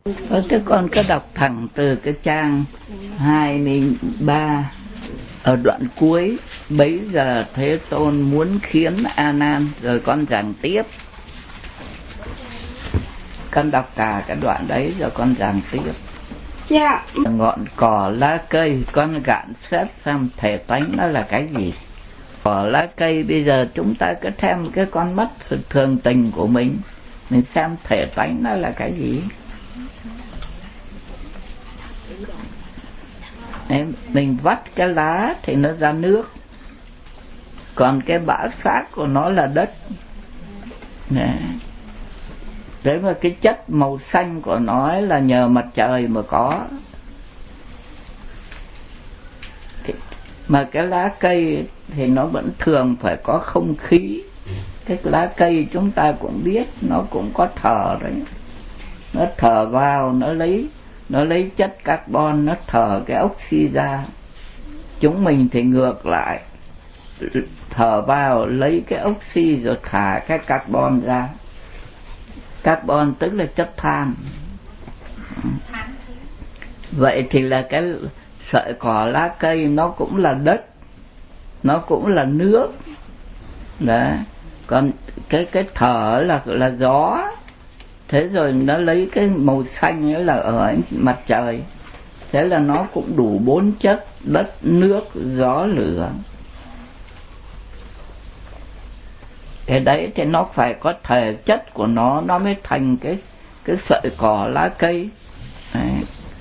Thế con cứ đọc thẳng từ cái trang 23 ở đoạn cuối. Bấy giờ Thế Tôn muốn khiến A Nan, rồi con giảng tiếp. Con đọc cả cái đoạn đấy rồi con giảng tiếp. Dạ. Ngọn cỏ lá cây, con gạn xét xem thể tánh nó là cái gì. Cỏ lá cây, bây giờ chúng ta cứ thêm cái con mắt thường tình của mình xem thể tánh nó là cái gì. Mình vắt cái lá thì nó ra nước, còn cái bã xác của nó là đất. Đấy mà cái chất màu xanh của nó là nhờ mặt trời mà có. Mà cái lá cây thì nó vẫn thường phải có không khí. Cái lá cây chúng ta cũng biết nó cũng có thở đấy. Nó thở vào, nó lấy chất carbon, nó thở cái oxy ra. Chúng mình thì ngược lại, thở vào lấy cái oxy rồi thả cái carbon ra. Carbon tức là chất than. Vậy thì là cái sợi cỏ lá cây nó cũng là đất, nó cũng là nước. Đấy. Còn cái thở là gió. Thế rồi nó lấy cái màu xanh ấy là ở mặt trời. Thế là nó cũng đủ 4 chất: đất, nước, gió, lửa. Cái đấy thì nó phải có thể chất của nó mới thành cái sợi cỏ lá cây. Đấy.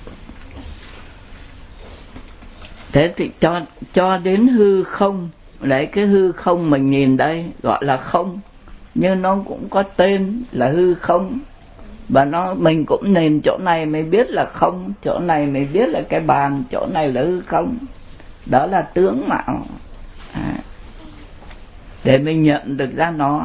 Thế thì cho đến hư không. Lấy cái hư không mình nhìn đây gọi là không, nhưng nó cũng có tên là hư không. Và mình cũng nhìn chỗ này mới biết là không, chỗ này mới biết là cái bàn, chỗ này là hư không. Đó là tướng mạo. Để mình nhận được ra nó.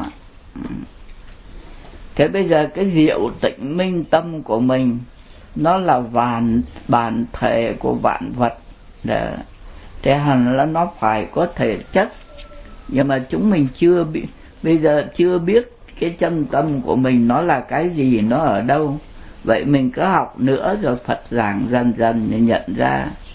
Thế bây giờ cái diệu tịnh minh tâm của mình, nó là bản thể của vạn vật. Thế hẳn là nó phải có thể chất. Nhưng mà chúng mình bây giờ chưa biết cái chân tâm của mình nó là cái gì, nó ở đâu. Vậy mình cứ học nữa rồi Phật giảng dần dần để nhận ra.